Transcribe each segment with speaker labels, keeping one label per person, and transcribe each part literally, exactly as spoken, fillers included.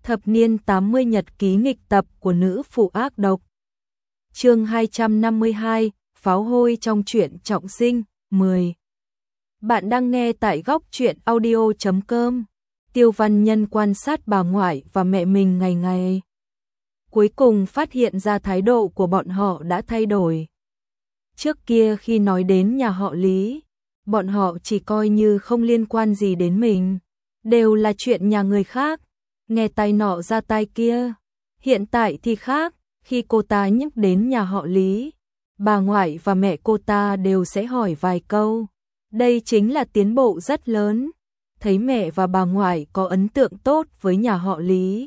Speaker 1: Thập niên tám mươi nhật ký nghịch tập của nữ phụ ác độc. Chương hai trăm năm mươi hai, pháo hôi trong truyện trọng sinh, mười. Bạn đang nghe tại góc truyện audio chấm com. Tiêu Văn Nhân quan sát bà ngoại và mẹ mình ngày ngày. Cuối cùng phát hiện ra thái độ của bọn họ đã thay đổi. Trước kia khi nói đến nhà họ Lý, bọn họ chỉ coi như không liên quan gì đến mình, đều là chuyện nhà người khác, nghe tai nọ ra tai kia. Hiện tại thì khác, khi cô ta nhắc đến nhà họ Lý, bà ngoại và mẹ cô ta đều sẽ hỏi vài câu. Đây chính là tiến bộ rất lớn. Thấy mẹ và bà ngoại có ấn tượng tốt với nhà họ Lý,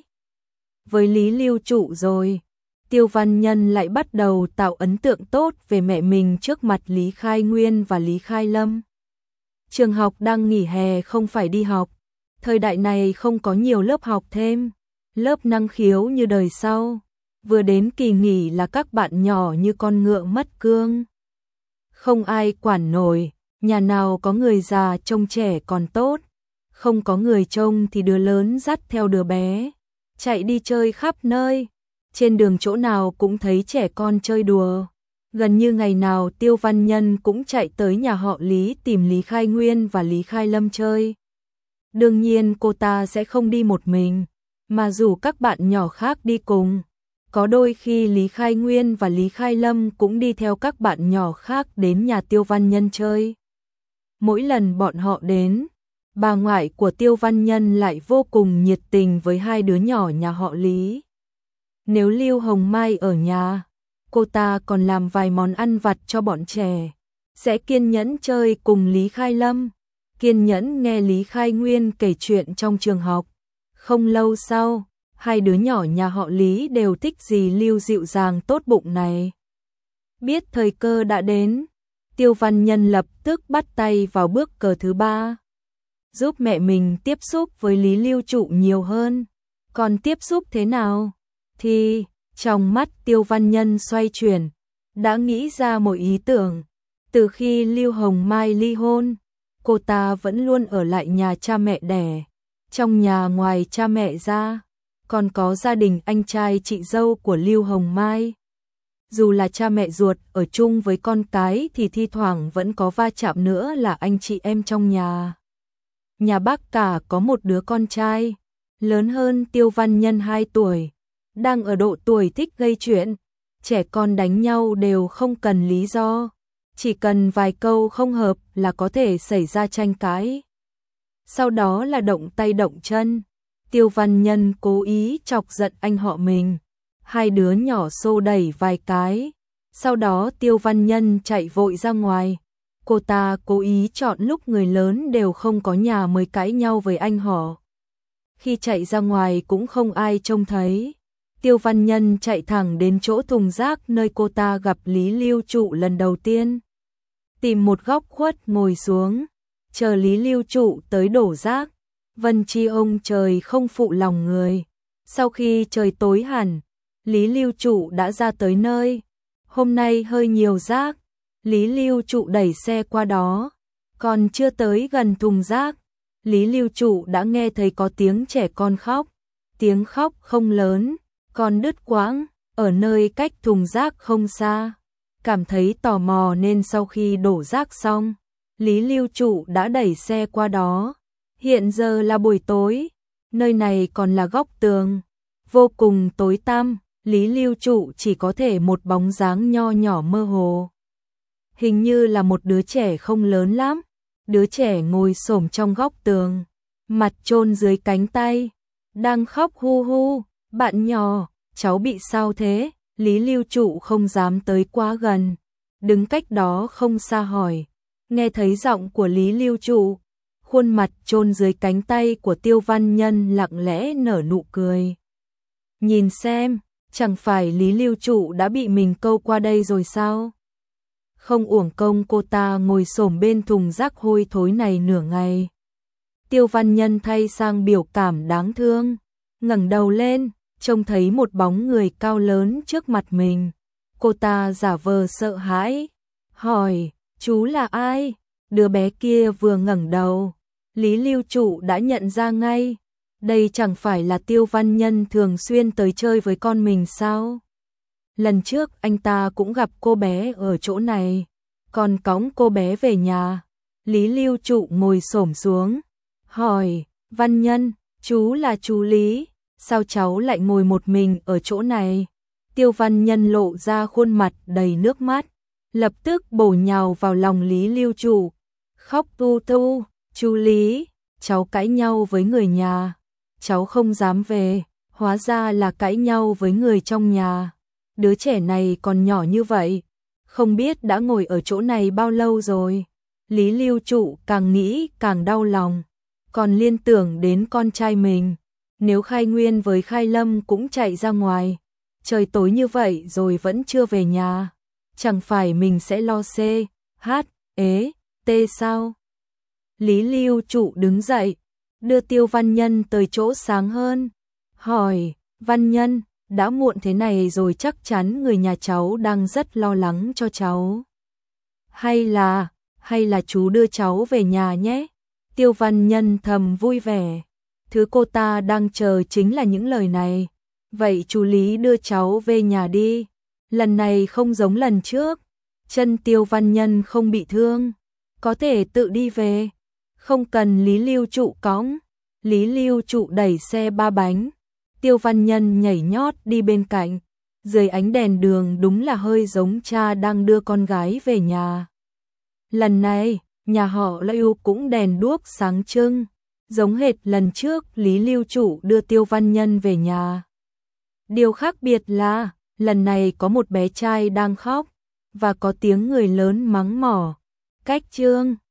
Speaker 1: với Lý Lưu Trụ rồi, Tiêu Văn Nhân lại bắt đầu tạo ấn tượng tốt về mẹ mình trước mặt Lý Khai Nguyên và Lý Khai Lâm. Trường học đang nghỉ hè không phải đi học, thời đại này không có nhiều lớp học thêm, lớp năng khiếu như đời sau, vừa đến kỳ nghỉ là các bạn nhỏ như con ngựa mất cương. Không ai quản nổi, nhà nào có người già trông trẻ còn tốt, không có người trông thì đứa lớn dắt theo đứa bé, chạy đi chơi khắp nơi, trên đường chỗ nào cũng thấy trẻ con chơi đùa. Gần như ngày nào Tiêu Văn Nhân cũng chạy tới nhà họ Lý tìm Lý Khai Nguyên và Lý Khai Lâm chơi. Đương nhiên cô ta sẽ không đi một mình, mà rủ các bạn nhỏ khác đi cùng. Có đôi khi Lý Khai Nguyên và Lý Khai Lâm cũng đi theo các bạn nhỏ khác đến nhà Tiêu Văn Nhân chơi. Mỗi lần bọn họ đến, bà ngoại của Tiêu Văn Nhân lại vô cùng nhiệt tình với hai đứa nhỏ nhà họ Lý. Nếu Lưu Hồng Mai ở nhà, cô ta còn làm vài món ăn vặt cho bọn trẻ, sẽ kiên nhẫn chơi cùng Lý Khai Lâm, kiên nhẫn nghe Lý Khai Nguyên kể chuyện trong trường học. Không lâu sau, hai đứa nhỏ nhà họ Lý đều thích dì Lưu dịu dàng tốt bụng này. Biết thời cơ đã đến, Tiêu Văn Nhân lập tức bắt tay vào bước cờ thứ ba, giúp mẹ mình tiếp xúc với Lý Lưu Trụ nhiều hơn. Còn tiếp xúc thế nào? Thì, trong mắt Tiêu Văn Nhân xoay chuyển, đã nghĩ ra một ý tưởng. Từ khi Lưu Hồng Mai ly hôn, cô ta vẫn luôn ở lại nhà cha mẹ đẻ. Trong nhà ngoài cha mẹ ra, còn có gia đình anh trai chị dâu của Lưu Hồng Mai. Dù là cha mẹ ruột ở chung với con cái thì thi thoảng vẫn có va chạm nữa là anh chị em trong nhà. Nhà bác cả có một đứa con trai, lớn hơn Tiêu Văn Nhân hai tuổi, đang ở độ tuổi thích gây chuyện. Trẻ con đánh nhau đều không cần lý do, chỉ cần vài câu không hợp là có thể xảy ra tranh cãi. Sau đó là động tay động chân. Tiêu Văn Nhân cố ý chọc giận anh họ mình, hai đứa nhỏ xô đẩy vài cái, sau đó Tiêu Văn Nhân chạy vội ra ngoài. Cô ta cố ý chọn lúc người lớn đều không có nhà mới cãi nhau với anh họ. Khi chạy ra ngoài cũng không ai trông thấy. Tiêu Văn Nhân chạy thẳng đến chỗ thùng rác nơi cô ta gặp Lý Lưu Trụ lần đầu tiên. Tìm một góc khuất ngồi xuống, chờ Lý Lưu Trụ tới đổ rác. Vân chi ông trời không phụ lòng người. Sau khi trời tối hẳn, Lý Lưu Trụ đã ra tới nơi. Hôm nay hơi nhiều rác, Lý Lưu Trụ đẩy xe qua đó. Còn chưa tới gần thùng rác, Lý Lưu Trụ đã nghe thấy có tiếng trẻ con khóc. Tiếng khóc không lớn, còn đứt quãng, ở nơi cách thùng rác không xa. Cảm thấy tò mò nên sau khi đổ rác xong, Lý Lưu Trụ đã đẩy xe qua đó. Hiện giờ là buổi tối, nơi này còn là góc tường, vô cùng tối tăm, Lý Lưu Trụ chỉ có thể một bóng dáng nho nhỏ mơ hồ. Hình như là một đứa trẻ không lớn lắm, đứa trẻ ngồi xổm trong góc tường, mặt chôn dưới cánh tay, đang khóc hu hu. Bạn nhỏ, cháu bị sao thế? Lý Lưu Trụ không dám tới quá gần, đứng cách đó không xa hỏi. Nghe thấy giọng của Lý Lưu Trụ, khuôn mặt chôn dưới cánh tay của Tiêu Văn Nhân lặng lẽ nở nụ cười. Nhìn xem, chẳng phải Lý Lưu Trụ đã bị mình câu qua đây rồi sao? Không uổng công cô ta ngồi xổm bên thùng rác hôi thối này nửa ngày. Tiêu Văn Nhân thay sang biểu cảm đáng thương, ngẩng đầu lên, trông thấy một bóng người cao lớn trước mặt mình. Cô ta giả vờ sợ hãi, hỏi, chú là ai? Đứa bé kia vừa ngẩng đầu, Lý Lưu Trụ đã nhận ra ngay. Đây chẳng phải là Tiêu Văn Nhân thường xuyên tới chơi với con mình sao? Lần trước anh ta cũng gặp cô bé ở chỗ này, còn cõng cô bé về nhà. Lý Lưu Trụ ngồi xổm xuống, hỏi, Văn Nhân, chú là chú Lý, sao cháu lại ngồi một mình ở chỗ này? Tiêu Văn Nhân lộ ra khuôn mặt đầy nước mắt, lập tức bổ nhào vào lòng Lý Lưu Trụ, khóc tu tu, chú Lý, cháu cãi nhau với người nhà, cháu không dám về, hóa ra là cãi nhau với người trong nhà. Đứa trẻ này còn nhỏ như vậy, không biết đã ngồi ở chỗ này bao lâu rồi. Lý Lưu Trụ càng nghĩ càng đau lòng, còn liên tưởng đến con trai mình. Nếu Khai Nguyên với Khai Lâm cũng chạy ra ngoài, trời tối như vậy rồi vẫn chưa về nhà, chẳng phải mình sẽ lo C, H, ế, T sao? Lý Lưu Trụ đứng dậy, đưa Tiêu Văn Nhân tới chỗ sáng hơn, hỏi, Văn Nhân, đã muộn thế này rồi chắc chắn người nhà cháu đang rất lo lắng cho cháu. Hay là, hay là chú đưa cháu về nhà nhé? Tiêu Văn Nhân thầm vui vẻ, thứ cô ta đang chờ chính là những lời này. Vậy chú Lý đưa cháu về nhà đi, lần này không giống lần trước, chân Tiêu Văn Nhân không bị thương, có thể tự đi về, không cần Lý Lưu Trụ cõng. Lý Lưu Trụ đẩy xe ba bánh, Tiêu Văn Nhân nhảy nhót đi bên cạnh, dưới ánh đèn đường đúng là hơi giống cha đang đưa con gái về nhà. Lần này, nhà họ Lưu cũng đèn đuốc sáng trưng, giống hệt lần trước Lý Lưu Trụ đưa Tiêu Văn Nhân về nhà. Điều khác biệt là, lần này có một bé trai đang khóc, và có tiếng người lớn mắng mỏ, Cách Trương,